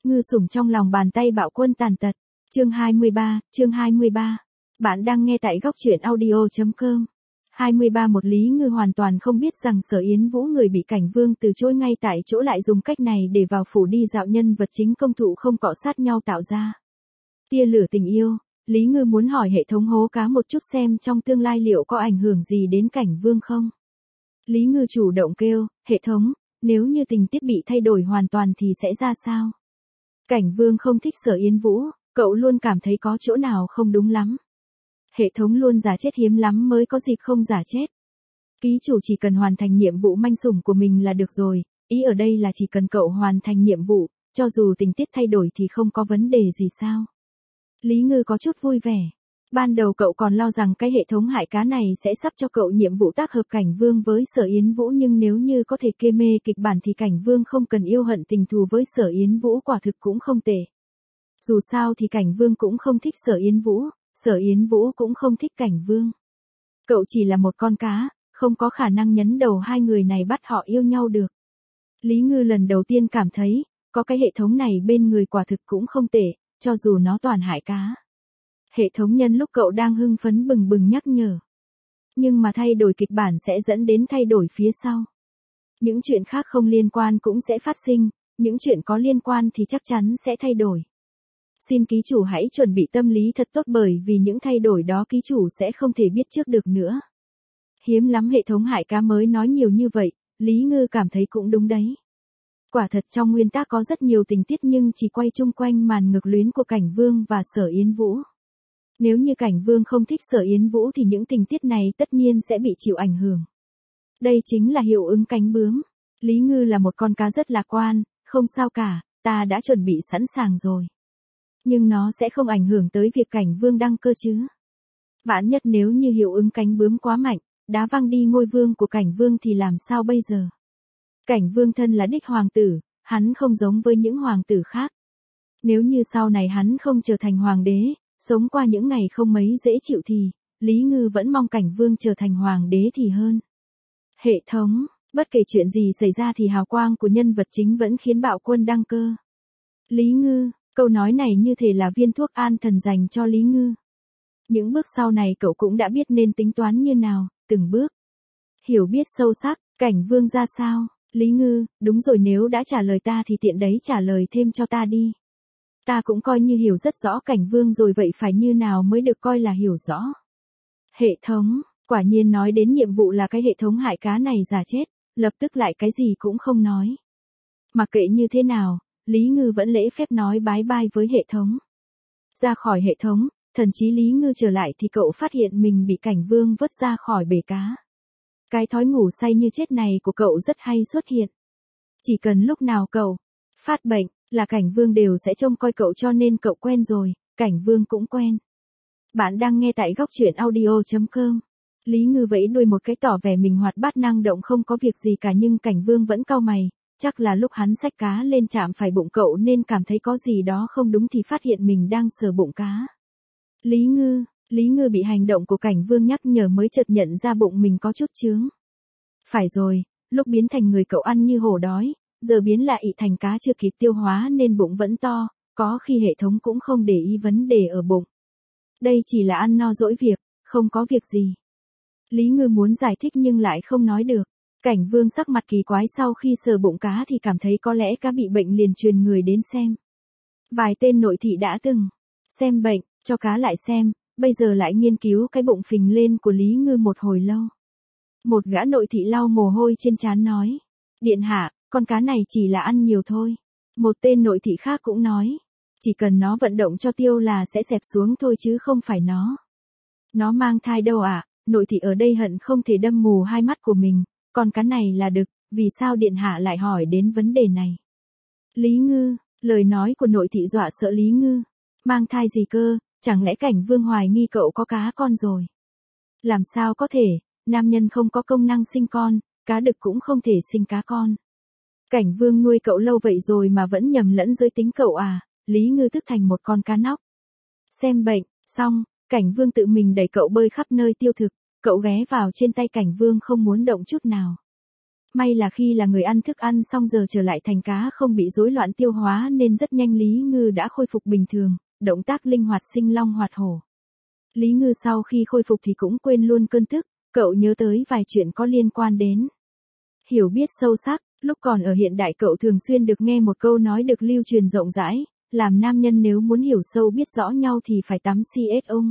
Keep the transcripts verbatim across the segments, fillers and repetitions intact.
Ngư sủng trong lòng bàn tay bạo quân tàn tật. Chương hai mươi ba, chương hai mươi ba. Bạn đang nghe tại góc truyện audio chấm com. hai mươi ba Một Lý Ngư hoàn toàn không biết rằng Sở Yến Vũ người bị Cảnh Vương từ chối ngay tại chỗ lại dùng cách này để vào phủ đi dạo nhân vật chính công thụ không cọ sát nhau tạo ra. Tia lửa tình yêu, Lý Ngư muốn hỏi hệ thống hố cá một chút xem trong tương lai liệu có ảnh hưởng gì đến Cảnh Vương không? Lý Ngư chủ động kêu, hệ thống, nếu như tình tiết bị thay đổi hoàn toàn thì sẽ ra sao? Cảnh Vương không thích Sở Yến Vũ, cậu luôn cảm thấy có chỗ nào không đúng lắm. Hệ thống luôn giả chết hiếm lắm mới có dịp không giả chết. Ký chủ chỉ cần hoàn thành nhiệm vụ manh sủng của mình là được rồi, ý ở đây là chỉ cần cậu hoàn thành nhiệm vụ, cho dù tình tiết thay đổi thì không có vấn đề gì sao. Lý Ngư có chút vui vẻ. Ban đầu cậu còn lo rằng cái hệ thống hại cá này sẽ sắp cho cậu nhiệm vụ tác hợp Cảnh Vương với Sở Yến Vũ, nhưng nếu như có thể kê mê kịch bản thì Cảnh Vương không cần yêu hận tình thù với Sở Yến Vũ quả thực cũng không tệ. Dù sao thì Cảnh Vương cũng không thích Sở Yến Vũ, Sở Yến Vũ cũng không thích Cảnh Vương. Cậu chỉ là một con cá, không có khả năng nhấn đầu hai người này bắt họ yêu nhau được. Lý Ngư lần đầu tiên cảm thấy, có cái hệ thống này bên người quả thực cũng không tệ, cho dù nó toàn hại cá. Hệ thống nhân lúc cậu đang hưng phấn bừng bừng nhắc nhở. Nhưng mà thay đổi kịch bản sẽ dẫn đến thay đổi phía sau. Những chuyện khác không liên quan cũng sẽ phát sinh, những chuyện có liên quan thì chắc chắn sẽ thay đổi. Xin ký chủ hãy chuẩn bị tâm lý thật tốt bởi vì những thay đổi đó ký chủ sẽ không thể biết trước được nữa. Hiếm lắm hệ thống hại cá mới nói nhiều như vậy, Lý Ngư cảm thấy cũng đúng đấy. Quả thật trong nguyên tắc có rất nhiều tình tiết nhưng chỉ quay chung quanh màn ngược luyến của Cảnh Vương và Sở Yến Vũ. Nếu như Cảnh Vương không thích Sở Yến Vũ thì những tình tiết này tất nhiên sẽ bị chịu ảnh hưởng. Đây chính là hiệu ứng cánh bướm. Lý Ngư là một con cá rất lạc quan, không sao cả, ta đã chuẩn bị sẵn sàng rồi. Nhưng nó sẽ không ảnh hưởng tới việc Cảnh Vương đăng cơ chứ. Vạn nhất nếu như hiệu ứng cánh bướm quá mạnh, đá văng đi ngôi vương của Cảnh Vương thì làm sao bây giờ? Cảnh Vương thân là đích hoàng tử, hắn không giống với những hoàng tử khác. Nếu như sau này hắn không trở thành hoàng đế, sống qua những ngày không mấy dễ chịu thì, Lý Ngư vẫn mong Cảnh Vương trở thành hoàng đế thì hơn. Hệ thống, bất kể chuyện gì xảy ra thì hào quang của nhân vật chính vẫn khiến bạo quân đăng cơ. Lý Ngư, câu nói này như thể là viên thuốc an thần dành cho Lý Ngư. Những bước sau này cậu cũng đã biết nên tính toán như nào, từng bước. Hiểu biết sâu sắc, Cảnh Vương ra sao? Lý Ngư, đúng rồi, nếu đã trả lời ta thì tiện đấy trả lời thêm cho ta đi. Ta cũng coi như hiểu rất rõ Cảnh Vương rồi, vậy phải như nào mới được coi là hiểu rõ? Hệ thống, quả nhiên nói đến nhiệm vụ là cái hệ thống hại cá này giả chết, lập tức lại cái gì cũng không nói. Mặc kệ như thế nào, Lý Ngư vẫn lễ phép nói bái bai với hệ thống. Ra khỏi hệ thống, thần chí Lý Ngư trở lại thì cậu phát hiện mình bị Cảnh Vương vứt ra khỏi bể cá. Cái thói ngủ say như chết này của cậu rất hay xuất hiện. Chỉ cần lúc nào cậu phát bệnh là Cảnh Vương đều sẽ trông coi cậu, cho nên cậu quen rồi, Cảnh Vương cũng quen. Bạn đang nghe tại góc truyện audio chấm com. Lý Ngư vẫy đuôi một cái tỏ vẻ mình hoạt bát năng động không có việc gì cả, nhưng Cảnh Vương vẫn cau mày, chắc là lúc hắn xách cá lên chạm phải bụng cậu nên cảm thấy có gì đó không đúng thì phát hiện mình đang sờ bụng cá. Lý Ngư, Lý Ngư bị hành động của Cảnh Vương nhắc nhở mới chợt nhận ra bụng mình có chút chướng. Phải rồi, lúc biến thành người cậu ăn như hổ đói, giờ biến lại ị thành cá chưa kịp tiêu hóa nên bụng vẫn to, có khi hệ thống cũng không để ý vấn đề ở bụng. Đây chỉ là ăn no dỗi việc, không có việc gì. Lý Ngư muốn giải thích nhưng lại không nói được. Cảnh Vương sắc mặt kỳ quái sau khi sờ bụng cá thì cảm thấy có lẽ cá bị bệnh liền truyền người đến xem. Vài tên nội thị đã từng xem bệnh, cho cá lại xem, bây giờ lại nghiên cứu cái bụng phình lên của Lý Ngư một hồi lâu. Một gã nội thị lau mồ hôi trên trán nói, điện hạ, con cá này chỉ là ăn nhiều thôi. Một tên nội thị khác cũng nói, chỉ cần nó vận động cho tiêu là sẽ xẹp xuống thôi chứ không phải nó. Nó mang thai đâu ạ? À? Nội thị ở đây hận không thể đâm mù hai mắt của mình, con cá này là đực, vì sao điện hạ lại hỏi đến vấn đề này? Lý Ngư, lời nói của nội thị dọa sợ Lý Ngư. Mang thai gì cơ, chẳng lẽ Cảnh Vương hoài nghi cậu có cá con rồi? Làm sao có thể, nam nhân không có công năng sinh con, cá đực cũng không thể sinh cá con. Cảnh Vương nuôi cậu lâu vậy rồi mà vẫn nhầm lẫn giới tính cậu à? Lý Ngư tức thành một con cá nóc. Xem bệnh, xong, Cảnh Vương tự mình đẩy cậu bơi khắp nơi tiêu thực, cậu ghé vào trên tay Cảnh Vương không muốn động chút nào. May là khi là người ăn thức ăn xong giờ trở lại thành cá không bị rối loạn tiêu hóa nên rất nhanh Lý Ngư đã khôi phục bình thường, động tác linh hoạt sinh long hoạt hổ. Lý Ngư sau khi khôi phục thì cũng quên luôn cơn tức, cậu nhớ tới vài chuyện có liên quan đến hiểu biết sâu sắc. Lúc còn ở hiện đại cậu thường xuyên được nghe một câu nói được lưu truyền rộng rãi, làm nam nhân nếu muốn hiểu sâu biết rõ nhau thì phải tắm xê ét ung.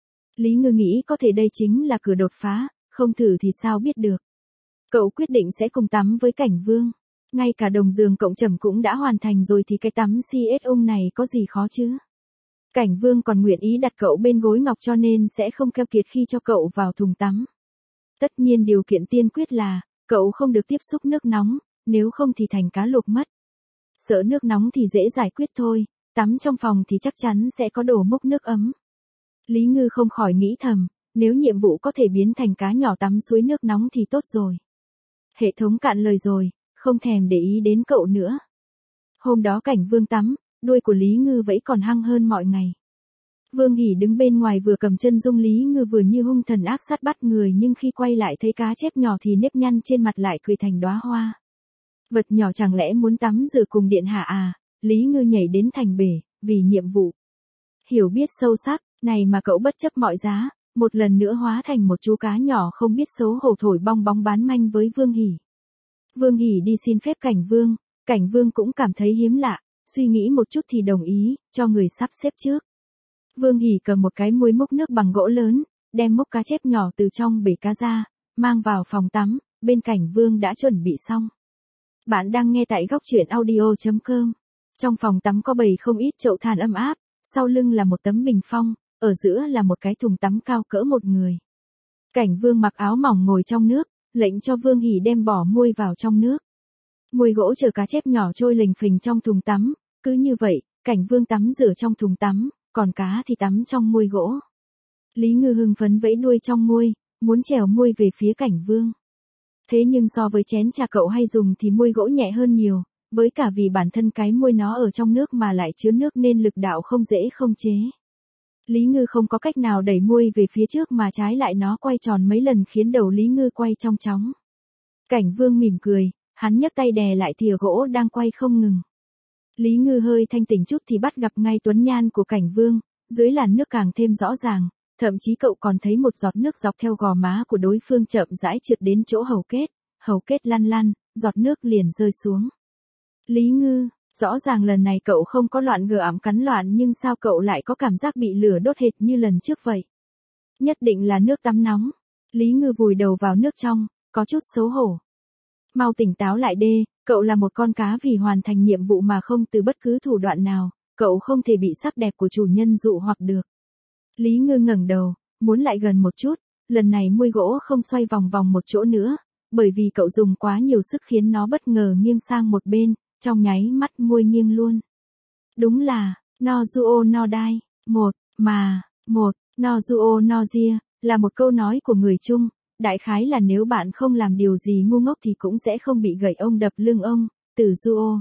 Lý Ngư nghĩ có thể đây chính là cửa đột phá, không thử thì sao biết được. Cậu quyết định sẽ cùng tắm với Cảnh Vương. Ngay cả đồng giường cộng trầm cũng đã hoàn thành rồi thì cái tắm xê ét ung này có gì khó chứ. Cảnh Vương còn nguyện ý đặt cậu bên gối ngọc cho nên sẽ không keo kiệt khi cho cậu vào thùng tắm. Tất nhiên điều kiện tiên quyết là, cậu không được tiếp xúc nước nóng, nếu không thì thành cá luộc mất. Sợ nước nóng thì dễ giải quyết thôi, tắm trong phòng thì chắc chắn sẽ có đồ múc nước ấm. Lý Ngư không khỏi nghĩ thầm, nếu nhiệm vụ có thể biến thành cá nhỏ tắm suối nước nóng thì tốt rồi. Hệ thống cạn lời rồi, không thèm để ý đến cậu nữa. Hôm đó Cảnh Vương tắm, đuôi của Lý Ngư vẫy còn hăng hơn mọi ngày. Vương Hỉ đứng bên ngoài vừa cầm chân dung Lý Ngư vừa như hung thần ác sát bắt người nhưng khi quay lại thấy cá chép nhỏ thì nếp nhăn trên mặt lại cười thành đóa hoa. Vật nhỏ chẳng lẽ muốn tắm rửa cùng điện hạ à? Lý Ngư nhảy đến thành bể, vì nhiệm vụ. Hiểu biết sâu sắc, này mà cậu bất chấp mọi giá, một lần nữa hóa thành một chú cá nhỏ không biết xấu hổ thổi bong bóng bán manh với Vương Hỉ. Vương Hỉ đi xin phép Cảnh Vương, Cảnh Vương cũng cảm thấy hiếm lạ, suy nghĩ một chút thì đồng ý, cho người sắp xếp trước. Vương Hỉ cầm một cái muôi múc nước bằng gỗ lớn, đem múc cá chép nhỏ từ trong bể cá ra, mang vào phòng tắm, bên Cảnh Vương đã chuẩn bị xong. Bạn đang nghe tại góc truyện audio chấm com. Trong phòng tắm có bày không ít chậu than ấm áp, sau lưng là một tấm bình phong, ở giữa là một cái thùng tắm cao cỡ một người. Cảnh Vương mặc áo mỏng ngồi trong nước, lệnh cho Vương Hỉ đem bỏ muôi vào trong nước. Muôi gỗ chở cá chép nhỏ trôi lềnh phình trong thùng tắm, cứ như vậy, Cảnh Vương tắm rửa trong thùng tắm, còn cá thì tắm trong muôi gỗ. Lý Ngư hưng phấn vẫy đuôi trong muôi, muốn trèo muôi về phía Cảnh Vương. Thế nhưng so với chén trà cậu hay dùng thì muôi gỗ nhẹ hơn nhiều, với cả vì bản thân cái muôi nó ở trong nước mà lại chứa nước nên lực đạo không dễ không chế. Lý Ngư không có cách nào đẩy muôi về phía trước mà trái lại nó quay tròn mấy lần khiến đầu Lý Ngư quay trong chóng. Cảnh Vương mỉm cười, hắn nhấc tay đè lại thìa gỗ đang quay không ngừng. Lý Ngư hơi thanh tỉnh chút thì bắt gặp ngay tuấn nhan của Cảnh Vương, dưới làn nước càng thêm rõ ràng, thậm chí cậu còn thấy một giọt nước dọc theo gò má của đối phương chậm rãi trượt đến chỗ hầu kết, hầu kết lăn lăn, giọt nước liền rơi xuống. Lý Ngư, rõ ràng lần này cậu không có loạn gờ ảm cắn loạn nhưng sao cậu lại có cảm giác bị lửa đốt hệt như lần trước vậy? Nhất định là nước tắm nóng. Lý Ngư vùi đầu vào nước trong, có chút xấu hổ. Mau tỉnh táo lại đê, cậu là một con cá vì hoàn thành nhiệm vụ mà không từ bất cứ thủ đoạn nào, cậu không thể bị sắc đẹp của chủ nhân dụ hoặc được. Lý Ngư ngẩng đầu, muốn lại gần một chút, lần này muôi gỗ không xoay vòng vòng một chỗ nữa, bởi vì cậu dùng quá nhiều sức khiến nó bất ngờ nghiêng sang một bên, trong nháy mắt muôi nghiêng luôn. Đúng là, no duo no dai, một, mà, một, no duo no dia, là một câu nói của người Trung, đại khái là nếu bạn không làm điều gì ngu ngốc thì cũng sẽ không bị gậy ông đập lưng ông, từ duo.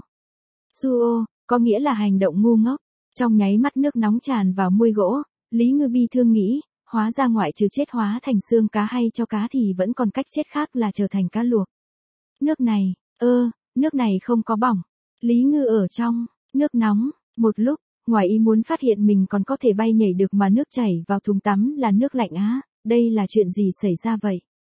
Duo, có nghĩa là hành động ngu ngốc, trong nháy mắt nước nóng tràn vào muôi gỗ, Lý Ngư bi thương nghĩ, hóa ra ngoại trừ chết hóa thành xương cá hay cho cá thì vẫn còn cách chết khác là trở thành cá luộc. Nước này, ơ, nước này không có bỏng. Lý Ngư ở trong, nước nóng, một lúc, ngoài ý muốn phát hiện mình còn có thể bay nhảy được mà nước chảy vào thùng tắm là nước lạnh á, đây là chuyện gì xảy ra vậy?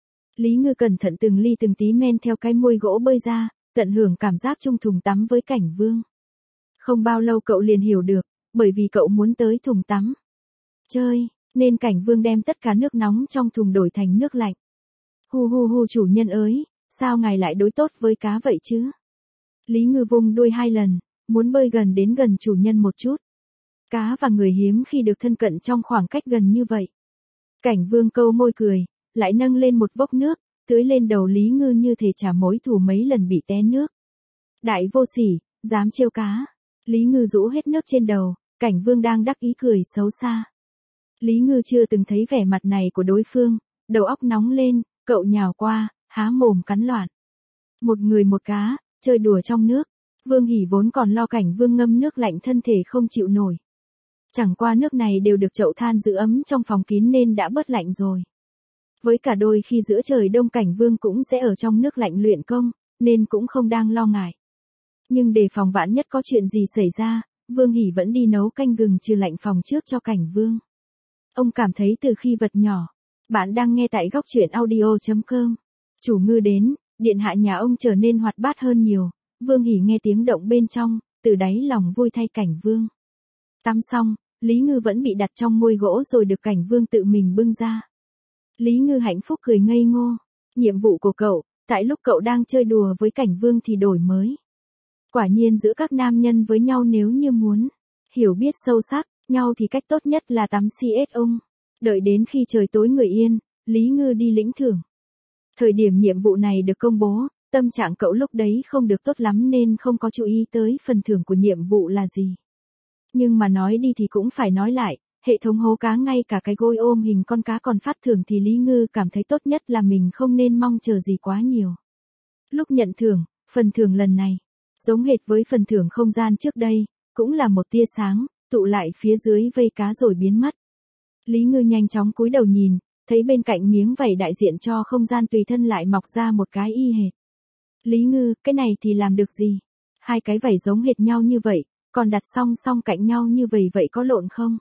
Lý Ngư cẩn thận từng ly từng tí men theo cái muôi gỗ bơi ra, tận hưởng cảm giác chung thùng tắm với Cảnh Vương. Không bao lâu cậu liền hiểu được, bởi vì cậu muốn tới thùng tắm chơi, nên Cảnh Vương đem tất cả nước nóng trong thùng đổi thành nước lạnh. Hu hu hu chủ nhân ơi, sao ngài lại đối tốt với cá vậy chứ? Lý Ngư vung đuôi hai lần, muốn bơi gần đến gần chủ nhân một chút. Cá và người hiếm khi được thân cận trong khoảng cách gần như vậy. Cảnh Vương câu môi cười, lại nâng lên một vốc nước, tưới lên đầu Lý Ngư như thể trả mối thù mấy lần bị té nước. Đại vô sỉ, dám trêu cá. Lý Ngư rũ hết nước trên đầu, Cảnh Vương đang đắc ý cười xấu xa. Lý Ngư chưa từng thấy vẻ mặt này của đối phương, đầu óc nóng lên, cậu nhào qua, há mồm cắn loạn. Một người một cá, chơi đùa trong nước. Vương Hỉ vốn còn lo Cảnh Vương ngâm nước lạnh thân thể không chịu nổi. Chẳng qua nước này đều được chậu than giữ ấm trong phòng kín nên đã bớt lạnh rồi. Với cả đôi khi giữa trời đông Cảnh Vương cũng sẽ ở trong nước lạnh luyện công, nên cũng không đang lo ngại. Nhưng để phòng vạn nhất có chuyện gì xảy ra, Vương Hỷ vẫn đi nấu canh gừng trừ lạnh phòng trước cho Cảnh Vương. Ông cảm thấy từ khi vật nhỏ. Bạn đang nghe tại góc truyện audio chấm com. Chủ ngư đến, điện hạ nhà ông trở nên hoạt bát hơn nhiều. Vương Hỷ nghe tiếng động bên trong, từ đáy lòng vui thay Cảnh Vương. Tắm xong, Lý Ngư vẫn bị đặt trong môi gỗ rồi được Cảnh Vương tự mình bưng ra. Lý Ngư hạnh phúc cười ngây ngô. Nhiệm vụ của cậu, tại lúc cậu đang chơi đùa với Cảnh Vương thì đổi mới. Quả nhiên giữa các nam nhân với nhau nếu như muốn hiểu biết sâu sắc nhau thì cách tốt nhất là tắm xê ét ung. Đợi đến khi trời tối người yên, Lý Ngư đi lĩnh thưởng. Thời điểm nhiệm vụ này được công bố, tâm trạng cậu lúc đấy không được tốt lắm nên không có chú ý tới phần thưởng của nhiệm vụ là gì. Nhưng mà nói đi thì cũng phải nói lại, hệ thống hố cá ngay cả cái gối ôm hình con cá còn phát thưởng thì Lý Ngư cảm thấy tốt nhất là mình không nên mong chờ gì quá nhiều. Lúc nhận thưởng, phần thưởng lần này, giống hệt với phần thưởng không gian trước đây, cũng là một tia sáng, tụ lại phía dưới vây cá rồi biến mất. Lý Ngư nhanh chóng cúi đầu nhìn, thấy bên cạnh miếng vảy đại diện cho không gian tùy thân lại mọc ra một cái y hệt. Lý Ngư, cái này thì làm được gì? Hai cái vảy giống hệt nhau như vậy, còn đặt song song cạnh nhau như vậy vậy có lộn không?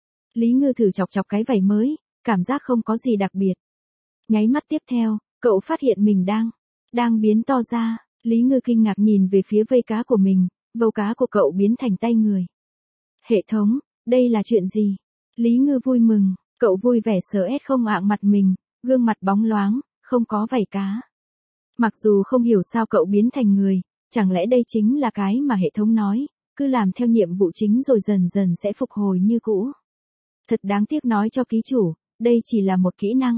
Lý Ngư thử chọc chọc cái vảy mới, cảm giác không có gì đặc biệt. Nháy mắt tiếp theo, cậu phát hiện mình đang, đang biến to ra. Lý Ngư kinh ngạc nhìn về phía vây cá của mình, vâu cá của cậu biến thành tay người. Hệ thống, đây là chuyện gì? Lý Ngư vui mừng, cậu vui vẻ sờ ét không ạng mặt mình, gương mặt bóng loáng, không có vảy cá. Mặc dù không hiểu sao cậu biến thành người, chẳng lẽ đây chính là cái mà hệ thống nói, cứ làm theo nhiệm vụ chính rồi dần dần sẽ phục hồi như cũ. Thật đáng tiếc nói cho ký chủ, đây chỉ là một kỹ năng.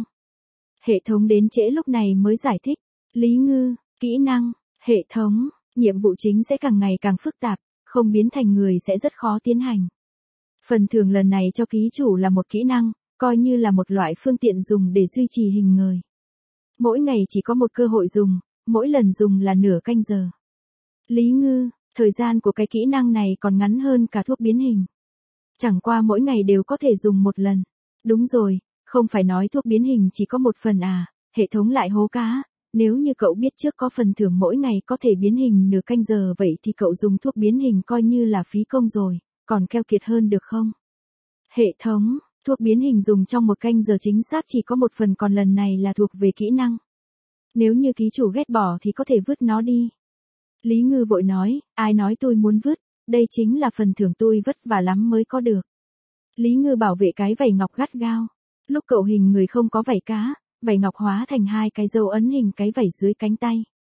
Hệ thống đến trễ lúc này mới giải thích. Lý Ngư, kỹ năng, hệ thống, nhiệm vụ chính sẽ càng ngày càng phức tạp, không biến thành người sẽ rất khó tiến hành. Phần thưởng lần này cho ký chủ là một kỹ năng, coi như là một loại phương tiện dùng để duy trì hình người. Mỗi ngày chỉ có một cơ hội dùng, mỗi lần dùng là nửa canh giờ. Lý Ngư, thời gian của cái kỹ năng này còn ngắn hơn cả thuốc biến hình. Chẳng qua mỗi ngày đều có thể dùng một lần. Đúng rồi, không phải nói thuốc biến hình chỉ có một phần à, hệ thống lại hố cá. Nếu như cậu biết trước có phần thưởng mỗi ngày có thể biến hình nửa canh giờ vậy thì cậu dùng thuốc biến hình coi như là phí công rồi, còn keo kiệt hơn được không? Hệ thống, thuốc biến hình dùng trong một canh giờ chính xác chỉ có một phần còn lần này là thuộc về kỹ năng. Nếu như ký chủ ghét bỏ thì có thể vứt nó đi. Lý Ngư vội nói, ai nói tôi muốn vứt, đây chính là phần thưởng tôi vất vả lắm mới có được. Lý Ngư bảo vệ cái vảy ngọc gắt gao. Lúc cậu hình người không có vảy cá, vảy ngọc hóa thành hai cái dấu ấn hình cái vảy dưới cánh tay.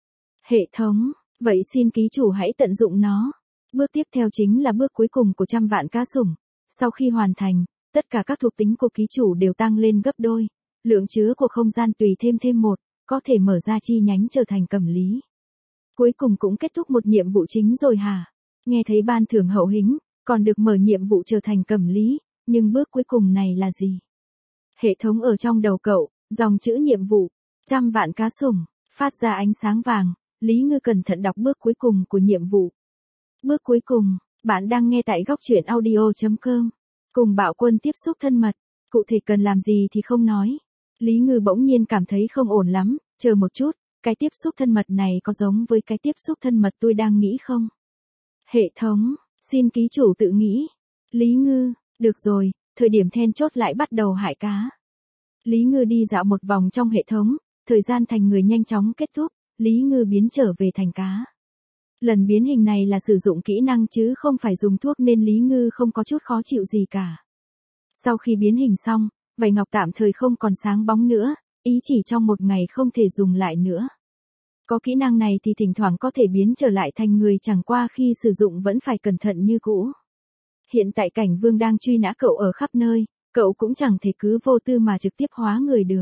Hệ thống, vậy xin ký chủ hãy tận dụng nó. Bước tiếp theo chính là bước cuối cùng của trăm vạn cá sủng. Sau khi hoàn thành, tất cả các thuộc tính của ký chủ đều tăng lên gấp đôi. Lượng chứa của không gian tùy thêm thêm một, có thể mở ra chi nhánh trở thành cẩm lý. Cuối cùng cũng kết thúc một nhiệm vụ chính rồi hả? Nghe thấy ban thưởng hậu hĩnh, còn được mở nhiệm vụ trở thành cẩm lý, nhưng bước cuối cùng này là gì? Hệ thống ở trong đầu cậu, dòng chữ nhiệm vụ, trăm vạn cá sủng, phát ra ánh sáng vàng. Lý Ngư cẩn thận đọc bước cuối cùng của nhiệm vụ. Bước cuối cùng, bạn đang nghe tại góc truyện audio chấm com. Cùng Bạo Quân tiếp xúc thân mật, cụ thể cần làm gì thì không nói. Lý Ngư bỗng nhiên cảm thấy không ổn lắm, chờ một chút, cái tiếp xúc thân mật này có giống với cái tiếp xúc thân mật tôi đang nghĩ không? Hệ thống, xin ký chủ tự nghĩ. Lý Ngư, được rồi, thời điểm then chốt lại bắt đầu hại cá. Lý Ngư đi dạo một vòng trong hệ thống, thời gian thành người nhanh chóng kết thúc, Lý Ngư biến trở về thành cá. Lần biến hình này là sử dụng kỹ năng chứ không phải dùng thuốc nên Lý Ngư không có chút khó chịu gì cả. Sau khi biến hình xong, vảy ngọc tạm thời không còn sáng bóng nữa, ý chỉ trong một ngày không thể dùng lại nữa. Có kỹ năng này thì thỉnh thoảng có thể biến trở lại thành người, chẳng qua khi sử dụng vẫn phải cẩn thận như cũ. Hiện tại Cảnh Vương đang truy nã cậu ở khắp nơi, cậu cũng chẳng thể cứ vô tư mà trực tiếp hóa người được.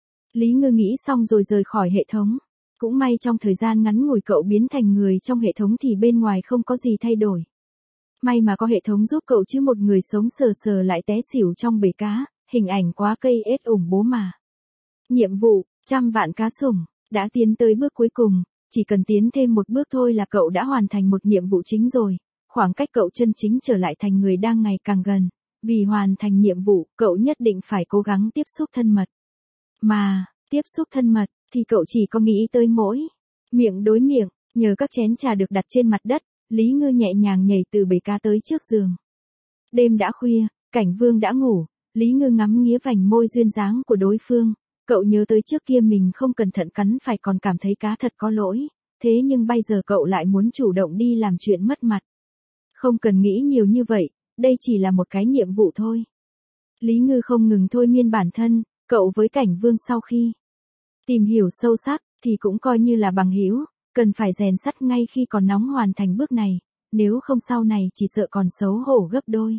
Lý Ngư nghĩ xong rồi rời khỏi hệ thống. Cũng may trong thời gian ngắn ngủi cậu biến thành người trong hệ thống thì bên ngoài không có gì thay đổi. May mà có hệ thống giúp cậu chứ một người sống sờ sờ lại té xỉu trong bể cá, hình ảnh quá cây ết ủng bố mà. Nhiệm vụ, trăm vạn cá sủng, đã tiến tới bước cuối cùng, chỉ cần tiến thêm một bước thôi là cậu đã hoàn thành một nhiệm vụ chính rồi, khoảng cách cậu chân chính trở lại thành người đang ngày càng gần, vì hoàn thành nhiệm vụ, cậu nhất định phải cố gắng tiếp xúc thân mật. Mà, tiếp xúc thân mật, thì cậu chỉ có nghĩ tới mỗi miệng đối miệng, nhờ các chén trà được đặt trên mặt đất, Lý Ngư nhẹ nhàng nhảy từ bể cá tới trước giường. Đêm đã khuya, Cảnh Vương đã ngủ, Lý Ngư ngắm nghía vành môi duyên dáng của đối phương, cậu nhớ tới trước kia mình không cẩn thận cắn phải còn cảm thấy cá thật có lỗi, thế nhưng bây giờ cậu lại muốn chủ động đi làm chuyện mất mặt. Không cần nghĩ nhiều như vậy, đây chỉ là một cái nhiệm vụ thôi. Lý Ngư không ngừng thôi miên bản thân, cậu với Cảnh Vương sau khi tìm hiểu sâu sắc, thì cũng coi như là bằng hữu, cần phải rèn sắt ngay khi còn nóng hoàn thành bước này, nếu không sau này chỉ sợ còn xấu hổ gấp đôi.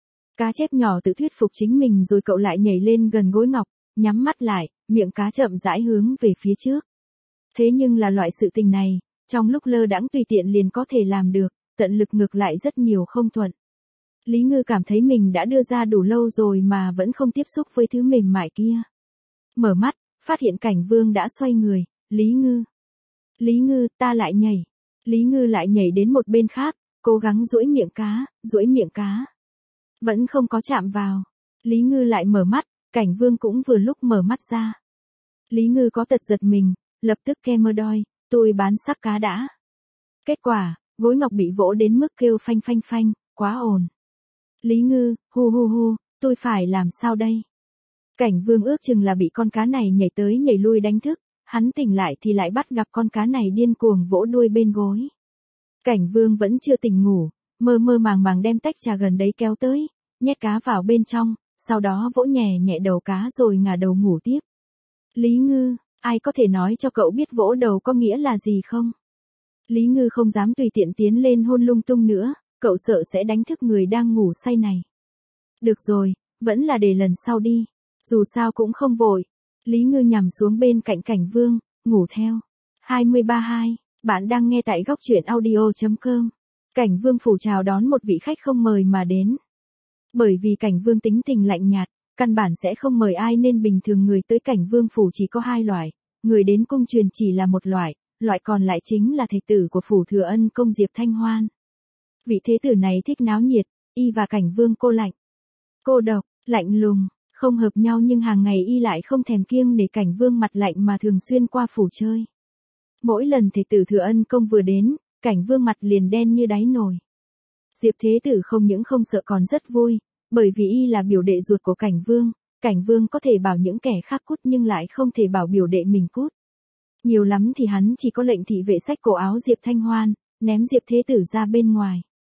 Cá chép nhỏ tự thuyết phục chính mình rồi cậu lại nhảy lên gần gối ngọc, nhắm mắt lại, miệng cá chậm rãi hướng về phía trước. Thế nhưng là loại sự tình này, trong lúc lơ đãng tùy tiện liền có thể làm được, tận lực ngược lại rất nhiều không thuận. Lý Ngư cảm thấy mình đã đưa ra đủ lâu rồi mà vẫn không tiếp xúc với thứ mềm mại kia. Mở mắt, phát hiện Cảnh Vương đã xoay người, Lý Ngư. Lý Ngư, ta lại nhảy. Lý Ngư lại nhảy đến một bên khác, cố gắng duỗi miệng cá, duỗi miệng cá. Vẫn không có chạm vào. Lý Ngư lại mở mắt, Cảnh Vương cũng vừa lúc mở mắt ra. Lý Ngư có tật giật mình, lập tức ke mơ đoi, tôi bán xác cá đã. Kết quả, gối ngọc bị vỗ đến mức kêu phanh phanh phanh, quá ồn. Lý Ngư, hu hu hu, tôi phải làm sao đây? Cảnh Vương ước chừng là bị con cá này nhảy tới nhảy lui đánh thức, hắn tỉnh lại thì lại bắt gặp con cá này điên cuồng vỗ đuôi bên gối. Cảnh Vương vẫn chưa tỉnh ngủ, mơ mơ màng màng đem tách trà gần đấy kéo tới, nhét cá vào bên trong, sau đó vỗ nhẹ nhẹ đầu cá rồi ngả đầu ngủ tiếp. Lý Ngư, ai có thể nói cho cậu biết vỗ đầu có nghĩa là gì không? Lý Ngư không dám tùy tiện tiến lên hôn lung tung nữa, cậu sợ sẽ đánh thức người đang ngủ say này. Được rồi, vẫn là để lần sau đi, dù sao cũng không vội. Lý Ngư nhằm xuống bên cạnh Cảnh Vương, ngủ theo. hai ba hai, bạn đang nghe tại góc truyện audio chấm com. Cảnh Vương phủ chào đón một vị khách không mời mà đến. Bởi vì Cảnh Vương tính tình lạnh nhạt, căn bản sẽ không mời ai nên bình thường người tới Cảnh Vương phủ chỉ có hai loại, người đến cung truyền chỉ là một loại, loại còn lại chính là thầy tử của phủ Thừa Ân công Diệp Thanh Hoan. Vị thế tử này thích náo nhiệt, y và Cảnh Vương cô lạnh, cô độc, lạnh lùng, không hợp nhau nhưng hàng ngày y lại không thèm kiêng để Cảnh Vương mặt lạnh mà thường xuyên qua phủ chơi. Mỗi lần thầy tử Thừa Ân công vừa đến, Cảnh Vương mặt liền đen như đáy nồi. Diệp Thế Tử không những không sợ còn rất vui, bởi vì y là biểu đệ ruột của Cảnh Vương, Cảnh Vương có thể bảo những kẻ khác cút nhưng lại không thể bảo biểu đệ mình cút. Nhiều lắm thì hắn chỉ có lệnh thị vệ xách cổ áo Diệp Thanh Hoan, ném Diệp Thế Tử ra bên ngoài.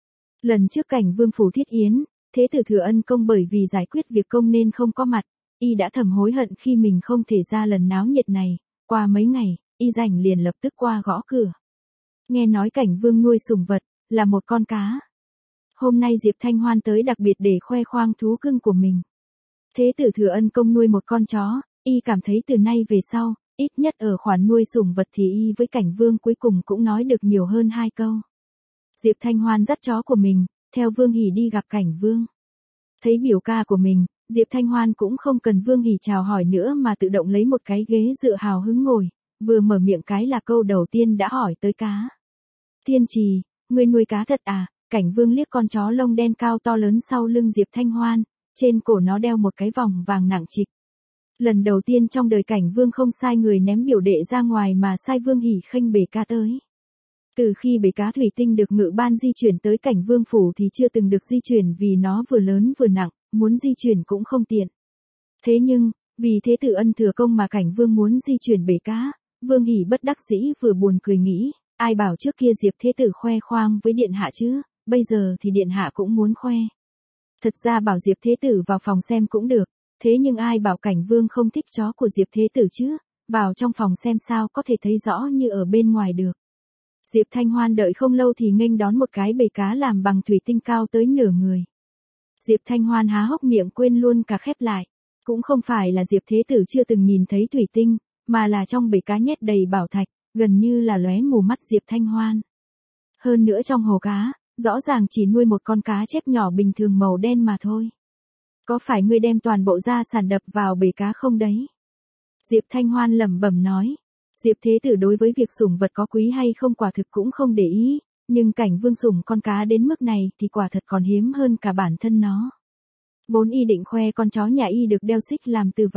Lần trước Cảnh Vương phủ thiết yến, Thế Tử Thừa Ân công bởi vì giải quyết việc công nên không có mặt, y đã thầm hối hận khi mình không thể ra lần náo nhiệt này, qua mấy ngày, y rảnh liền lập tức qua gõ cửa. Nghe nói Cảnh Vương nuôi sủng vật, là một con cá. Hôm nay Diệp Thanh Hoan tới đặc biệt để khoe khoang thú cưng của mình. Thế Tử Thừa Ân công nuôi một con chó, y cảm thấy từ nay về sau, ít nhất ở khoản nuôi sủng vật thì y với Cảnh Vương cuối cùng cũng nói được nhiều hơn hai câu. Diệp Thanh Hoan dắt chó của mình, theo Vương Hỉ đi gặp Cảnh Vương. Thấy biểu ca của mình, Diệp Thanh Hoan cũng không cần Vương Hỉ chào hỏi nữa mà tự động lấy một cái ghế dựa hào hứng ngồi, vừa mở miệng cái là câu đầu tiên đã hỏi tới cá. Tiên Trì, ngươi nuôi cá thật à? Cảnh Vương liếc con chó lông đen cao to lớn sau lưng Diệp Thanh Hoan, trên cổ nó đeo một cái vòng vàng nặng trịch. Lần đầu tiên trong đời Cảnh Vương không sai người ném biểu đệ ra ngoài mà sai Vương Hỉ khênh bể cá tới. Từ khi bể cá thủy tinh được ngự ban di chuyển tới Cảnh Vương phủ thì chưa từng được di chuyển vì nó vừa lớn vừa nặng, muốn di chuyển cũng không tiện. Thế nhưng, vì Thế Tử Ân thừa công mà Cảnh Vương muốn di chuyển bể cá, Vương Hỉ bất đắc dĩ vừa buồn cười nghĩ, ai bảo trước kia Diệp Thế Tử khoe khoang với điện hạ chứ, bây giờ thì điện hạ cũng muốn khoe. Thật ra bảo Diệp Thế Tử vào phòng xem cũng được, thế nhưng ai bảo Cảnh Vương không thích chó của Diệp Thế Tử chứ, vào trong phòng xem sao có thể thấy rõ như ở bên ngoài được. Diệp Thanh Hoan đợi không lâu thì nghênh đón một cái bể cá làm bằng thủy tinh cao tới nửa người. Diệp Thanh Hoan há hốc miệng quên luôn cả khép lại. Cũng không phải là Diệp Thế Tử chưa từng nhìn thấy thủy tinh, mà là trong bể cá nhét đầy bảo thạch, gần như là lóe mù mắt Diệp Thanh Hoan. Hơn nữa trong hồ cá, rõ ràng chỉ nuôi một con cá chép nhỏ bình thường màu đen mà thôi. Có phải ngươi đem toàn bộ gia sản đập vào bể cá không đấy? Diệp Thanh Hoan lẩm bẩm nói. Diệp Thế Tử đối với việc sủng vật có quý hay không quả thực cũng không để ý, nhưng Cảnh Vương sủng con cá đến mức này thì quả thật còn hiếm hơn cả bản thân nó. Vốn y định khoe con chó nhà y được đeo xích làm từ vàng,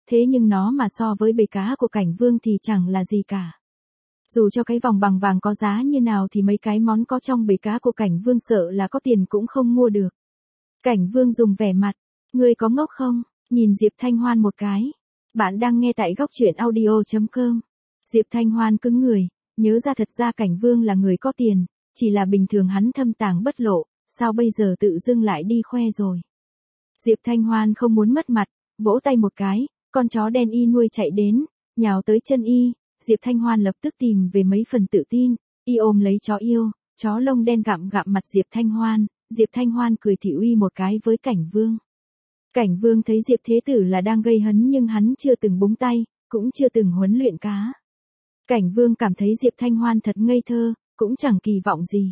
thế nhưng nó mà so với bầy cá của Cảnh Vương thì chẳng là gì cả. Dù cho cái vòng bằng vàng có giá như nào thì mấy cái món có trong bầy cá của Cảnh Vương sợ là có tiền cũng không mua được. Cảnh Vương dùng vẻ mặt, ngươi có ngốc không, nhìn Diệp Thanh Hoan một cái. Bạn đang nghe tại góc truyện audio.com. Diệp Thanh Hoan cứng người, nhớ ra thật ra Cảnh Vương là người có tiền, chỉ là bình thường hắn thâm tàng bất lộ, sao bây giờ tự dưng lại đi khoe rồi. Diệp Thanh Hoan không muốn mất mặt, vỗ tay một cái, con chó đen y nuôi chạy đến, nhào tới chân y, Diệp Thanh Hoan lập tức tìm về mấy phần tự tin, y ôm lấy chó yêu, chó lông đen gặm gặm mặt Diệp Thanh Hoan, Diệp Thanh Hoan cười thị uy một cái với Cảnh Vương. Cảnh Vương thấy Diệp Thế Tử là đang gây hấn nhưng hắn chưa từng búng tay, cũng chưa từng huấn luyện cá. Cảnh Vương cảm thấy Diệp Thanh Hoan thật ngây thơ, cũng chẳng kỳ vọng gì.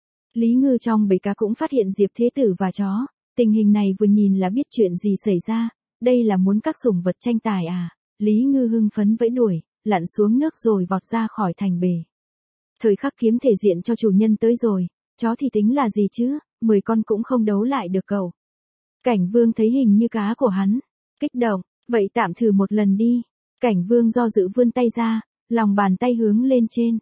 Lý Ngư trong bầy cá cũng phát hiện Diệp Thế Tử và chó, tình hình này vừa nhìn là biết chuyện gì xảy ra, đây là muốn các sủng vật tranh tài à, Lý Ngư hưng phấn vẫy đuổi, lặn xuống nước rồi vọt ra khỏi thành bể. Thời khắc kiếm thể diện cho chủ nhân tới rồi, chó thì tính là gì chứ, mười con cũng không đấu lại được cậu. Cảnh Vương thấy hình như cá của hắn, kích động, vậy tạm thử một lần đi. Cảnh Vương do dự vươn tay ra, lòng bàn tay hướng lên trên.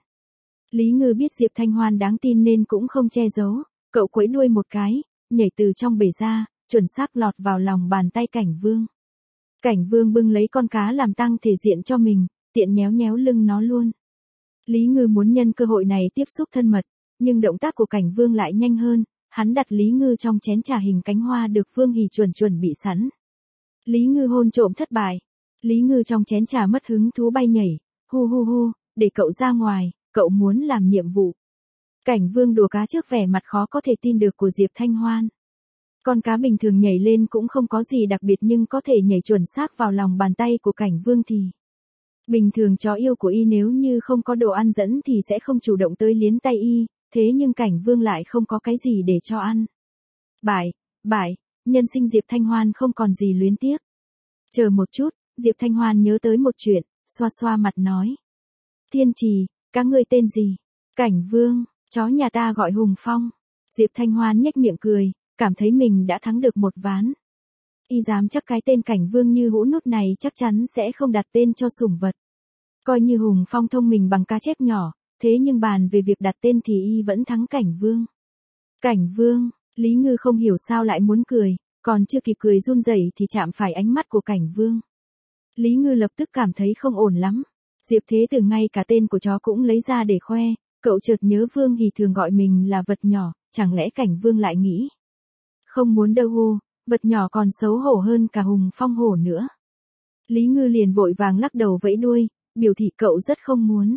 Lý Ngư biết Diệp Thanh Hoan đáng tin nên cũng không che giấu, cậu quẫy đuôi một cái, nhảy từ trong bể ra, chuẩn xác lọt vào lòng bàn tay Cảnh Vương. Cảnh Vương bưng lấy con cá làm tăng thể diện cho mình, tiện nhéo nhéo lưng nó luôn. Lý Ngư muốn nhân cơ hội này tiếp xúc thân mật, nhưng động tác của Cảnh Vương lại nhanh hơn, hắn đặt Lý Ngư trong chén trà hình cánh hoa được Vương Hỉ chuẩn chuẩn bị sẵn. Lý Ngư hôn trộm thất bại. Lý Ngư trong chén trà mất hứng thú bay nhảy, hu hu hu, để cậu ra ngoài, cậu muốn làm nhiệm vụ. Cảnh Vương đùa cá trước vẻ mặt khó có thể tin được của Diệp Thanh Hoan. Con cá bình thường nhảy lên cũng không có gì đặc biệt nhưng có thể nhảy chuẩn xác vào lòng bàn tay của Cảnh Vương thì. Bình thường chó yêu của y nếu như không có đồ ăn dẫn thì sẽ không chủ động tới liếm tay y, thế nhưng Cảnh Vương lại không có cái gì để cho ăn. Bại, bại, nhân sinh Diệp Thanh Hoan không còn gì luyến tiếc. Chờ một chút, Diệp Thanh Hoan nhớ tới một chuyện, xoa xoa mặt nói. Thiên Trì, các ngươi tên gì? Cảnh Vương, chó nhà ta gọi Hùng Phong. Diệp Thanh Hoan nhếch miệng cười, cảm thấy mình đã thắng được một ván. Y dám chắc cái tên Cảnh Vương như hũ nút này chắc chắn sẽ không đặt tên cho sủng vật. Coi như Hùng Phong thông minh bằng cá chép nhỏ, thế nhưng bàn về việc đặt tên thì y vẫn thắng Cảnh Vương. Cảnh Vương, Lý Ngư không hiểu sao lại muốn cười, còn chưa kịp cười run rẩy thì chạm phải ánh mắt của Cảnh Vương. Lý Ngư lập tức cảm thấy không ổn lắm. Diệp Thế Tử ngay cả tên của chó cũng lấy ra để khoe, cậu chợt nhớ Vương Hỉ thường gọi mình là vật nhỏ, chẳng lẽ Cảnh Vương lại nghĩ. Không muốn đâu hô, vật nhỏ còn xấu hổ hơn cả Hùng Phong hổ nữa. Lý Ngư liền vội vàng lắc đầu vẫy đuôi, biểu thị cậu rất không muốn.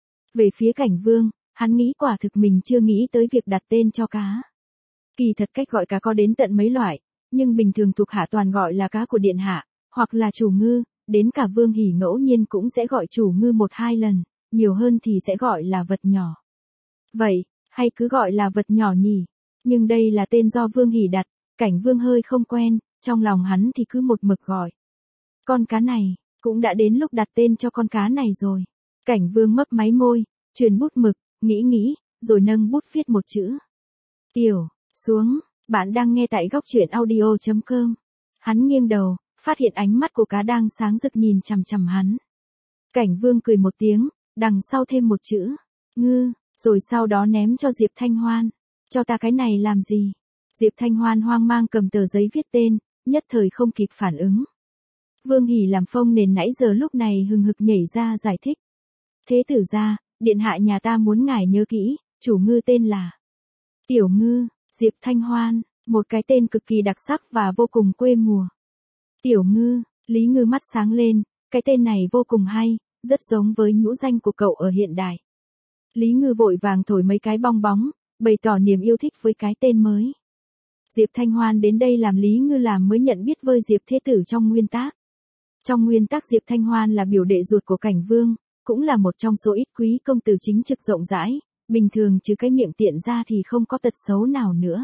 Về phía Cảnh Vương, hắn nghĩ quả thực mình chưa nghĩ tới việc đặt tên cho cá. Kỳ thật cách gọi cá có đến tận mấy loại, nhưng bình thường thuộc hạ toàn gọi là cá của điện hạ, hoặc là chủ ngư, đến cả Vương Hỉ ngẫu nhiên cũng sẽ gọi chủ ngư một hai lần, nhiều hơn thì sẽ gọi là vật nhỏ. Vậy, hay cứ gọi là vật nhỏ nhỉ? Nhưng đây là tên do Vương Hỉ đặt, Cảnh Vương hơi không quen, trong lòng hắn thì cứ một mực gọi. Con cá này, cũng đã đến lúc đặt tên cho con cá này rồi. Cảnh Vương mấp máy môi, truyền bút mực, nghĩ nghĩ, rồi nâng bút viết một chữ. Tiểu, xuống, bạn đang nghe tại góc truyện audio.com. Hắn nghiêng đầu, phát hiện ánh mắt của cá đang sáng rực nhìn chằm chằm hắn. Cảnh Vương cười một tiếng, đằng sau thêm một chữ, ngư, rồi sau đó ném cho Diệp Thanh Hoan. Cho ta cái này làm gì? Diệp Thanh Hoan hoang mang cầm tờ giấy viết tên, nhất thời không kịp phản ứng. Vương Hỉ làm phông nền nãy giờ lúc này hừng hực nhảy ra giải thích. Thế tử gia, điện hạ nhà ta muốn ngài nhớ kỹ, chủ ngư tên là Tiểu Ngư. Diệp Thanh Hoan, một cái tên cực kỳ đặc sắc và vô cùng quê mùa. Tiểu Ngư, Lý Ngư mắt sáng lên, cái tên này vô cùng hay, rất giống với nhũ danh của cậu ở hiện đại. Lý Ngư vội vàng thổi mấy cái bong bóng, bày tỏ niềm yêu thích với cái tên mới. Diệp Thanh Hoan đến đây làm Lý Ngư làm mới nhận biết với Diệp Thế Tử trong nguyên tác. Trong nguyên tác Diệp Thanh Hoan là biểu đệ ruột của Cảnh Vương, cũng là một trong số ít quý công tử chính trực rộng rãi, bình thường trừ cái miệng tiện ra thì không có tật xấu nào nữa.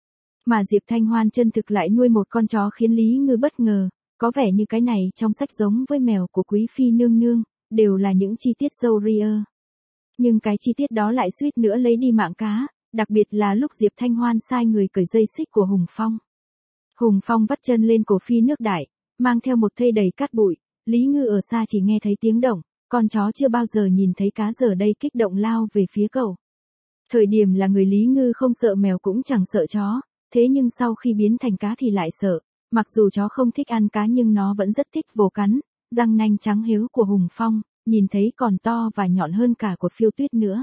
Mà Diệp Thanh Hoan chân thực lại nuôi một con chó khiến Lý Ngư bất ngờ, có vẻ như cái này trong sách giống với mèo của quý phi nương nương, đều là những chi tiết sâu ria. Nhưng cái chi tiết đó lại suýt nữa lấy đi mạng cá, đặc biệt là lúc Diệp Thanh Hoan sai người cởi dây xích của Hùng Phong. Hùng Phong vắt chân lên cổ phi nước đại, mang theo một thây đầy cát bụi, Lý Ngư ở xa chỉ nghe thấy tiếng động, con chó chưa bao giờ nhìn thấy cá giờ đây kích động lao về phía cậu. Thời điểm là người Lý Ngư không sợ mèo cũng chẳng sợ chó, thế nhưng sau khi biến thành cá thì lại sợ, mặc dù chó không thích ăn cá nhưng nó vẫn rất thích vồ cắn, răng nanh trắng hiếu của Hùng Phong, nhìn thấy còn to và nhọn hơn cả của Phiêu Tuyết nữa.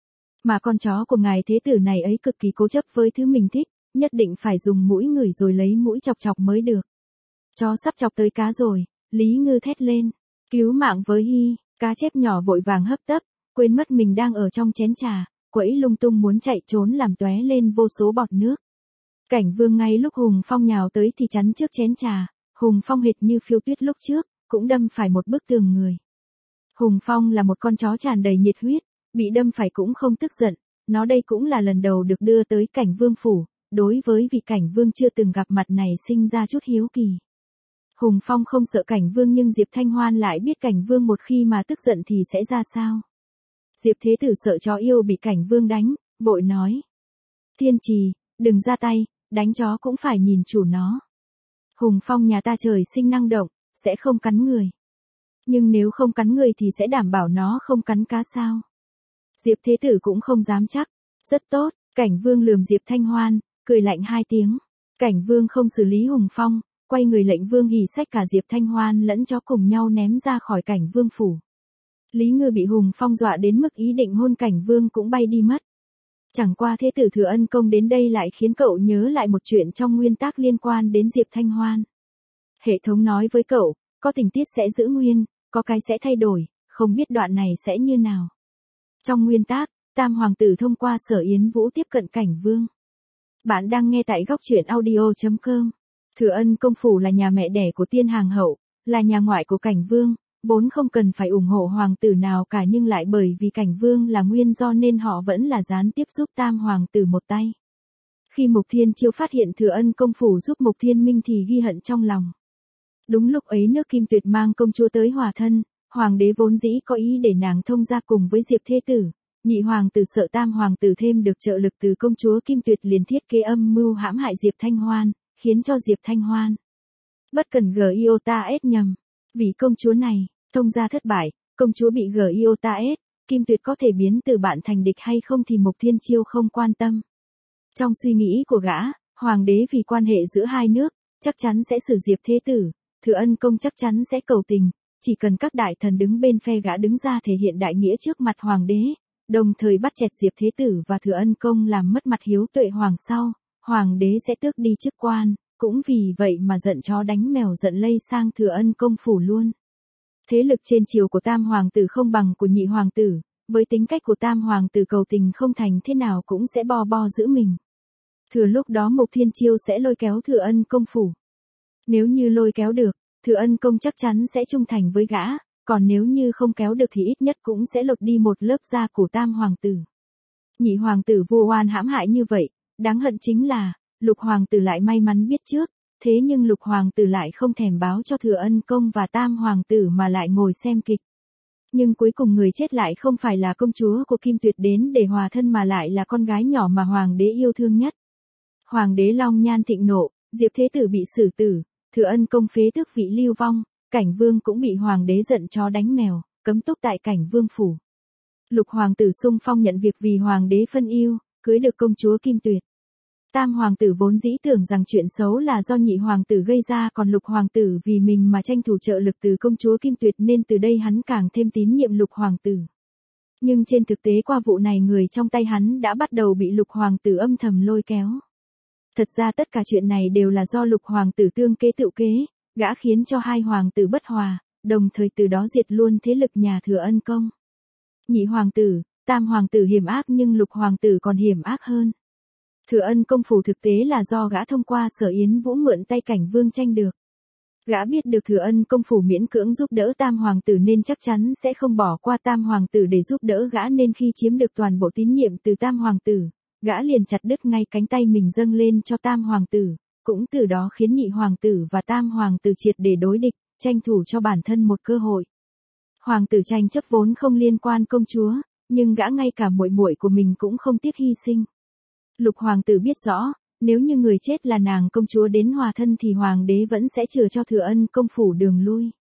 Mà con chó của ngài thế tử này ấy cực kỳ cố chấp với thứ mình thích, nhất định phải dùng mũi ngửi rồi lấy mũi chọc chọc mới được. Chó sắp chọc tới cá rồi, Lý Ngư thét lên, cứu mạng với Hi, cá chép nhỏ vội vàng hấp tấp, quên mất mình đang ở trong chén trà, quẫy lung tung muốn chạy trốn làm tóe lên vô số bọt nước. Cảnh Vương ngay lúc Hùng Phong nhào tới thì chắn trước chén trà, Hùng Phong hệt như Phiêu Tuyết lúc trước, cũng đâm phải một bức tường người. Hùng Phong là một con chó tràn đầy nhiệt huyết, bị đâm phải cũng không tức giận, nó đây cũng là lần đầu được đưa tới Cảnh Vương phủ, đối với vị Cảnh Vương chưa từng gặp mặt này sinh ra chút hiếu kỳ. Hùng Phong không sợ Cảnh Vương nhưng Diệp Thanh Hoan lại biết Cảnh Vương một khi mà tức giận thì sẽ ra sao. Diệp Thế Tử sợ chó yêu bị Cảnh Vương đánh, vội nói. Thiên Trì, đừng ra tay, đánh chó cũng phải nhìn chủ nó. Hùng Phong nhà ta trời sinh năng động, sẽ không cắn người. Nhưng nếu không cắn người thì sẽ đảm bảo nó không cắn cá sao? Diệp Thế Tử cũng không dám chắc. Rất tốt, Cảnh Vương lườm Diệp Thanh Hoan, cười lạnh hai tiếng. Cảnh Vương không xử lý Hùng Phong, quay người lệnh Vương Hỉ xách cả Diệp Thanh Hoan lẫn chó cùng nhau ném ra khỏi Cảnh Vương phủ. Lý Ngư bị Hùng Phong dọa đến mức ý định hôn Cảnh Vương cũng bay đi mất. Chẳng qua Thế Tử Thừa Ân Công đến đây lại khiến cậu nhớ lại một chuyện trong nguyên tác liên quan đến Diệp Thanh Hoan. Hệ thống nói với cậu, có tình tiết sẽ giữ nguyên, có cái sẽ thay đổi, không biết đoạn này sẽ như nào. Trong nguyên tác, Tam Hoàng tử thông qua Sở Yến Vũ tiếp cận Cảnh Vương. Bạn đang nghe tại góc truyện audio chấm com. Thừa Ân Công phủ là nhà mẹ đẻ của Tiên Hàng Hậu, là nhà ngoại của Cảnh Vương, vốn không cần phải ủng hộ hoàng tử nào cả nhưng lại bởi vì Cảnh Vương là nguyên do nên họ vẫn là gián tiếp giúp Tam Hoàng tử một tay. Khi Mục Thiên Chiêu phát hiện Thừa Ân Công phủ giúp Mục Thiên Minh thì ghi hận trong lòng. Đúng lúc ấy nước Kim Tuyệt mang công chúa tới hòa thân, hoàng đế vốn dĩ có ý để nàng thông gia cùng với Diệp Thế Tử, nhị hoàng tử sợ Tam Hoàng tử thêm được trợ lực từ công chúa Kim Tuyệt liền thiết kế âm mưu hãm hại Diệp Thanh Hoan, khiến cho Diệp Thanh Hoan bất cần giota ét nhầm. Vì công chúa này, thông gia thất bại, công chúa bị giota ét, Kim Tuyệt có thể biến từ bạn thành địch hay không thì Mục Thiên Chiêu không quan tâm. Trong suy nghĩ của gã, hoàng đế vì quan hệ giữa hai nước, chắc chắn sẽ xử Diệp Thế Tử, Thừa Ân Công chắc chắn sẽ cầu tình, chỉ cần các đại thần đứng bên phe gã đứng ra thể hiện đại nghĩa trước mặt hoàng đế, đồng thời bắt chẹt Diệp Thế Tử và Thừa Ân Công làm mất mặt hiếu tuệ hoàng sau, hoàng đế sẽ tước đi chức quan, cũng vì vậy mà giận chó đánh mèo giận lây sang Thừa Ân Công phủ luôn. Thế lực trên triều của Tam Hoàng tử không bằng của nhị hoàng tử, với tính cách của Tam Hoàng tử cầu tình không thành thế nào cũng sẽ bo bo giữ mình. Thừa lúc đó Mục Thiên Chiêu sẽ lôi kéo Thừa Ân Công phủ. Nếu như lôi kéo được, Thừa Ân Công chắc chắn sẽ trung thành với gã, còn nếu như không kéo được thì ít nhất cũng sẽ lột đi một lớp da của Tam Hoàng tử. Nhị hoàng tử vu oan hãm hại như vậy, đáng hận chính là, Lục hoàng tử lại may mắn biết trước, thế nhưng Lục hoàng tử lại không thèm báo cho Thừa Ân Công và Tam Hoàng tử mà lại ngồi xem kịch. Nhưng cuối cùng người chết lại không phải là công chúa của Kim Tuyệt đến để hòa thân mà lại là con gái nhỏ mà hoàng đế yêu thương nhất. Hoàng đế long nhan thịnh nộ, Diệp Thế Tử bị xử tử, Thừa Ân Công phế tước vị lưu vong, Cảnh Vương cũng bị hoàng đế giận chó đánh mèo, cấm túc tại Cảnh Vương phủ. Lục hoàng tử xung phong nhận việc vì hoàng đế phân yêu, cưới được công chúa Kim Tuyệt. Tam hoàng tử vốn dĩ tưởng rằng chuyện xấu là do nhị hoàng tử gây ra, còn Lục hoàng tử vì mình mà tranh thủ trợ lực từ công chúa Kim Tuyệt nên từ đây hắn càng thêm tín nhiệm Lục hoàng tử. Nhưng trên thực tế qua vụ này người trong tay hắn đã bắt đầu bị Lục hoàng tử âm thầm lôi kéo. Thật ra tất cả chuyện này đều là do Lục hoàng tử tương kế tự kế, gã khiến cho hai hoàng tử bất hòa, đồng thời từ đó diệt luôn thế lực nhà Thừa Ân Công. Nhị hoàng tử, Tam hoàng tử hiểm ác nhưng Lục hoàng tử còn hiểm ác hơn. Thừa Ân Công phủ thực tế là do gã thông qua Sở Yến Vũ mượn tay Cảnh Vương tranh được. Gã biết được Thừa Ân Công phủ miễn cưỡng giúp đỡ Tam hoàng tử nên chắc chắn sẽ không bỏ qua Tam hoàng tử để giúp đỡ gã, nên khi chiếm được toàn bộ tín nhiệm từ Tam hoàng tử, gã liền chặt đứt ngay cánh tay mình dâng lên cho Tam hoàng tử, cũng từ đó khiến nhị hoàng tử và Tam hoàng tử triệt để đối địch, tranh thủ cho bản thân một cơ hội. Hoàng tử tranh chấp vốn không liên quan công chúa, nhưng gã ngay cả muội muội của mình cũng không tiếc hy sinh. Lục hoàng tử biết rõ, nếu như người chết là nàng công chúa đến hòa thân thì hoàng đế vẫn sẽ chừa cho Thừa Ân Công phủ đường lui.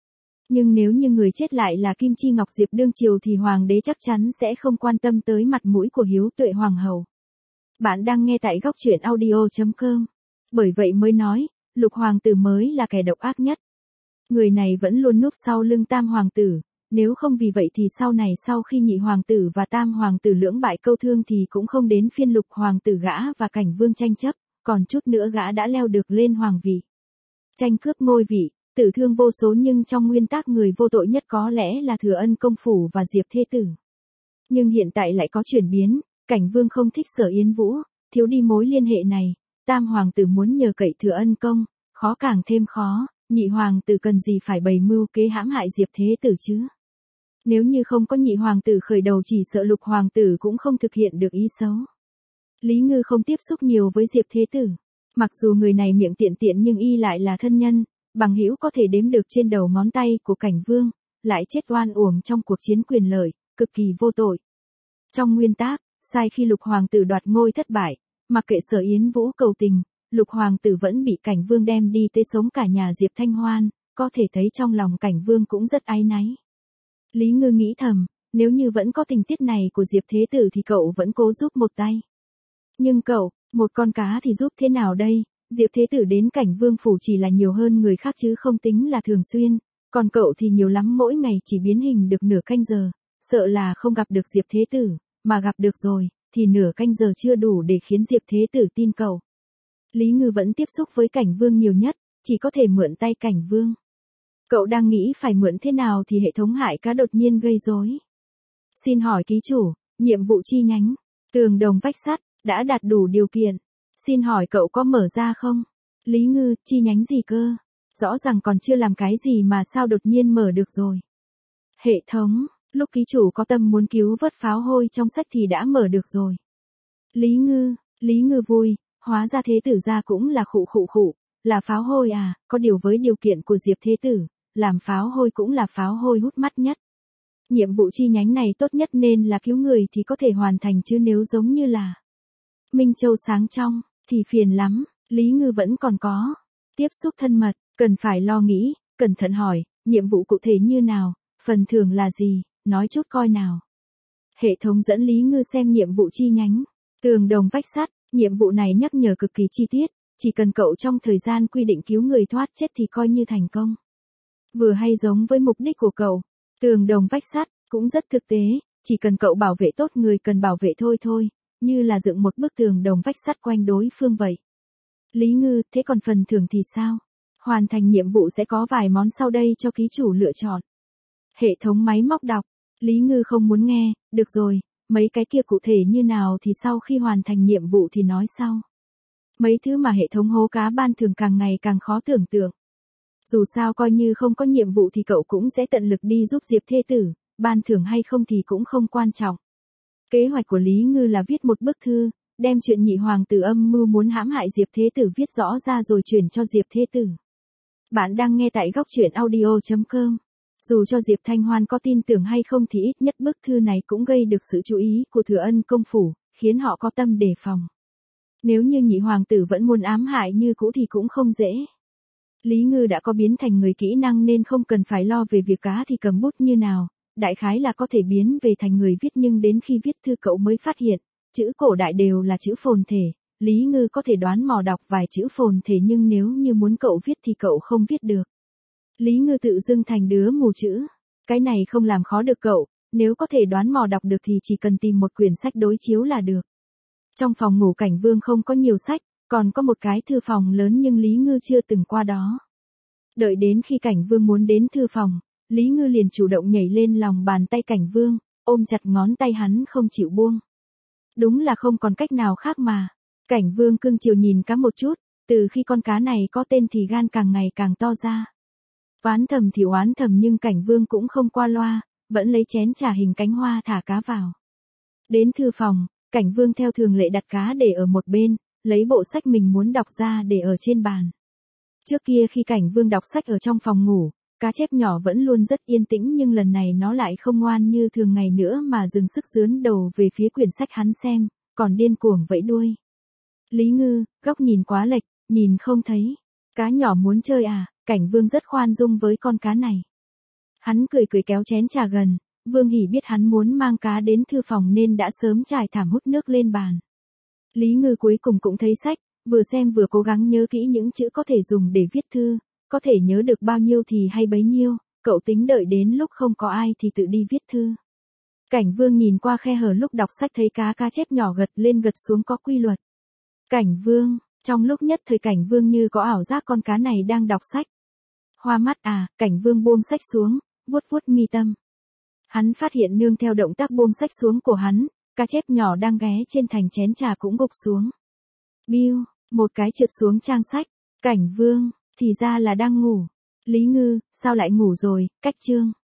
Nhưng nếu như người chết lại là Kim Chi Ngọc Diệp đương triều thì hoàng đế chắc chắn sẽ không quan tâm tới mặt mũi của hiếu tuệ hoàng hậu. Bạn đang nghe tại góc truyện audio chấm com. Bởi vậy mới nói, Lục hoàng tử mới là kẻ độc ác nhất. Người này vẫn luôn núp sau lưng Tam hoàng tử, nếu không vì vậy thì sau này sau khi Nhị hoàng tử và Tam hoàng tử lưỡng bại câu thương thì cũng không đến phiên Lục hoàng tử gã và Cảnh Vương tranh chấp, còn chút nữa gã đã leo được lên hoàng vị. Tranh cướp ngôi vị, tử thương vô số nhưng trong nguyên tắc người vô tội nhất có lẽ là Thừa Ân công phủ và Diệp Thế Tử. Nhưng hiện tại lại có chuyển biến, Cảnh Vương không thích Sở Yến Vũ, thiếu đi mối liên hệ này, Tam hoàng tử muốn nhờ cậy Thừa Ân công, khó càng thêm khó, Nhị hoàng tử cần gì phải bày mưu kế hãm hại Diệp Thế Tử chứ. Nếu như không có Nhị hoàng tử khởi đầu chỉ sợ Lục hoàng tử cũng không thực hiện được ý xấu. Lý Ngư không tiếp xúc nhiều với Diệp Thế Tử. Mặc dù người này miệng tiện tiện nhưng y lại là thân nhân, bằng hữu có thể đếm được trên đầu ngón tay của Cảnh Vương, lại chết oan uổng trong cuộc chiến quyền lợi, cực kỳ vô tội. Trong nguyên tắc, sai khi Lục hoàng tử đoạt ngôi thất bại, mặc kệ Sở Yến Vũ cầu tình, Lục hoàng tử vẫn bị Cảnh Vương đem đi tế sống cả nhà Diệp Thanh Hoan, có thể thấy trong lòng Cảnh Vương cũng rất áy náy. Lý Ngư nghĩ thầm, nếu như vẫn có tình tiết này của Diệp Thế Tử thì cậu vẫn cố giúp một tay. Nhưng cậu, một con cá thì giúp thế nào đây? Diệp Thế Tử đến Cảnh Vương phủ chỉ là nhiều hơn người khác chứ không tính là thường xuyên, còn cậu thì nhiều lắm mỗi ngày chỉ biến hình được nửa canh giờ, sợ là không gặp được Diệp Thế Tử, mà gặp được rồi, thì nửa canh giờ chưa đủ để khiến Diệp Thế Tử tin cậu. Lý Ngư vẫn tiếp xúc với Cảnh Vương nhiều nhất, chỉ có thể mượn tay Cảnh Vương. Cậu đang nghĩ phải mượn thế nào thì hệ thống hại cá đột nhiên gây rối. Xin hỏi ký chủ, nhiệm vụ chi nhánh, tường đồng vách sắt, đã đạt đủ điều kiện. Xin hỏi cậu có mở ra không? Lý Ngư, chi nhánh gì cơ? Rõ ràng còn chưa làm cái gì mà sao đột nhiên mở được rồi. Hệ thống, lúc ký chủ có tâm muốn cứu vớt pháo hôi trong sách thì đã mở được rồi. Lý Ngư, Lý Ngư vui, hóa ra Thế Tử gia cũng là khụ khụ khụ, là pháo hôi à, có điều với điều kiện của Diệp Thế Tử, làm pháo hôi cũng là pháo hôi hút mắt nhất. Nhiệm vụ chi nhánh này tốt nhất nên là cứu người thì có thể hoàn thành chứ nếu giống như là Minh Châu sáng trong, thì phiền lắm. Lý Ngư vẫn còn có tiếp xúc thân mật, cần phải lo nghĩ, cẩn thận hỏi, nhiệm vụ cụ thể như nào, phần thưởng là gì, nói chút coi nào. Hệ thống dẫn Lý Ngư xem nhiệm vụ chi nhánh, tường đồng vách sắt, nhiệm vụ này nhắc nhở cực kỳ chi tiết, chỉ cần cậu trong thời gian quy định cứu người thoát chết thì coi như thành công. Vừa hay giống với mục đích của cậu, tường đồng vách sắt, cũng rất thực tế, chỉ cần cậu bảo vệ tốt người cần bảo vệ thôi thôi, như là dựng một bức tường đồng vách sắt quanh đối phương vậy. Lý Ngư, thế còn phần thưởng thì sao? Hoàn thành nhiệm vụ sẽ có vài món sau đây cho ký chủ lựa chọn. Hệ thống máy móc đọc, Lý Ngư không muốn nghe, được rồi, mấy cái kia cụ thể như nào thì sau khi hoàn thành nhiệm vụ thì nói sau. Mấy thứ mà hệ thống hố cá ban thường càng ngày càng khó tưởng tượng. Dù sao coi như không có nhiệm vụ thì cậu cũng sẽ tận lực đi giúp Diệp Thế Tử, ban thưởng hay không thì cũng không quan trọng. Kế hoạch của Lý Ngư là viết một bức thư, đem chuyện Nhị hoàng tử âm mưu muốn hãm hại Diệp Thế Tử viết rõ ra rồi chuyển cho Diệp Thế Tử. Bạn đang nghe tại góc truyện audio chấm com. Dù cho Diệp Thanh Hoan có tin tưởng hay không thì ít nhất bức thư này cũng gây được sự chú ý của Thừa Ân công phủ, khiến họ có tâm đề phòng. Nếu như Nhị hoàng tử vẫn muốn ám hại như cũ thì cũng không dễ. Lý Ngư đã có biến thành người kỹ năng nên không cần phải lo về việc cá thì cầm bút như nào, đại khái là có thể biến về thành người viết nhưng đến khi viết thư cậu mới phát hiện, chữ cổ đại đều là chữ phồn thể, Lý Ngư có thể đoán mò đọc vài chữ phồn thể nhưng nếu như muốn cậu viết thì cậu không viết được. Lý Ngư tự dưng thành đứa mù chữ, cái này không làm khó được cậu, nếu có thể đoán mò đọc được thì chỉ cần tìm một quyển sách đối chiếu là được. Trong phòng ngủ Cảnh Vương không có nhiều sách, còn có một cái thư phòng lớn nhưng Lý Ngư chưa từng qua đó. Đợi đến khi Cảnh Vương muốn đến thư phòng, Lý Ngư liền chủ động nhảy lên lòng bàn tay Cảnh Vương, ôm chặt ngón tay hắn không chịu buông. Đúng là không còn cách nào khác mà. Cảnh Vương cưng chiều nhìn cá một chút, từ khi con cá này có tên thì gan càng ngày càng to ra. Oán thầm thì oán thầm nhưng Cảnh Vương cũng không qua loa, vẫn lấy chén trà hình cánh hoa thả cá vào. Đến thư phòng, Cảnh Vương theo thường lệ đặt cá để ở một bên, lấy bộ sách mình muốn đọc ra để ở trên bàn. Trước kia khi Cảnh Vương đọc sách ở trong phòng ngủ, cá chép nhỏ vẫn luôn rất yên tĩnh nhưng lần này nó lại không ngoan như thường ngày nữa mà dừng sức dướn đầu về phía quyển sách hắn xem, còn điên cuồng vẫy đuôi. Lý Ngư, góc nhìn quá lệch, nhìn không thấy. Cá nhỏ muốn chơi à, Cảnh Vương rất khoan dung với con cá này. Hắn cười cười kéo chén trà gần, Vương Hỷ biết hắn muốn mang cá đến thư phòng nên đã sớm trải thảm hút nước lên bàn. Lý Ngư cuối cùng cũng thấy sách, vừa xem vừa cố gắng nhớ kỹ những chữ có thể dùng để viết thư, có thể nhớ được bao nhiêu thì hay bấy nhiêu, cậu tính đợi đến lúc không có ai thì tự đi viết thư. Cảnh Vương nhìn qua khe hở lúc đọc sách thấy cá cá chép nhỏ gật lên gật xuống có quy luật. Cảnh Vương, trong lúc nhất thời Cảnh Vương như có ảo giác con cá này đang đọc sách. Hoa mắt à, Cảnh Vương buông sách xuống, vuốt vuốt mi tâm. Hắn phát hiện nương theo động tác buông sách xuống của hắn, cá chép nhỏ đang ghé trên thành chén trà cũng gục xuống. Biu, một cái trượt xuống trang sách. Cảnh Vương, thì ra là đang ngủ. Lý Ngư, sao lại ngủ rồi, cách chương.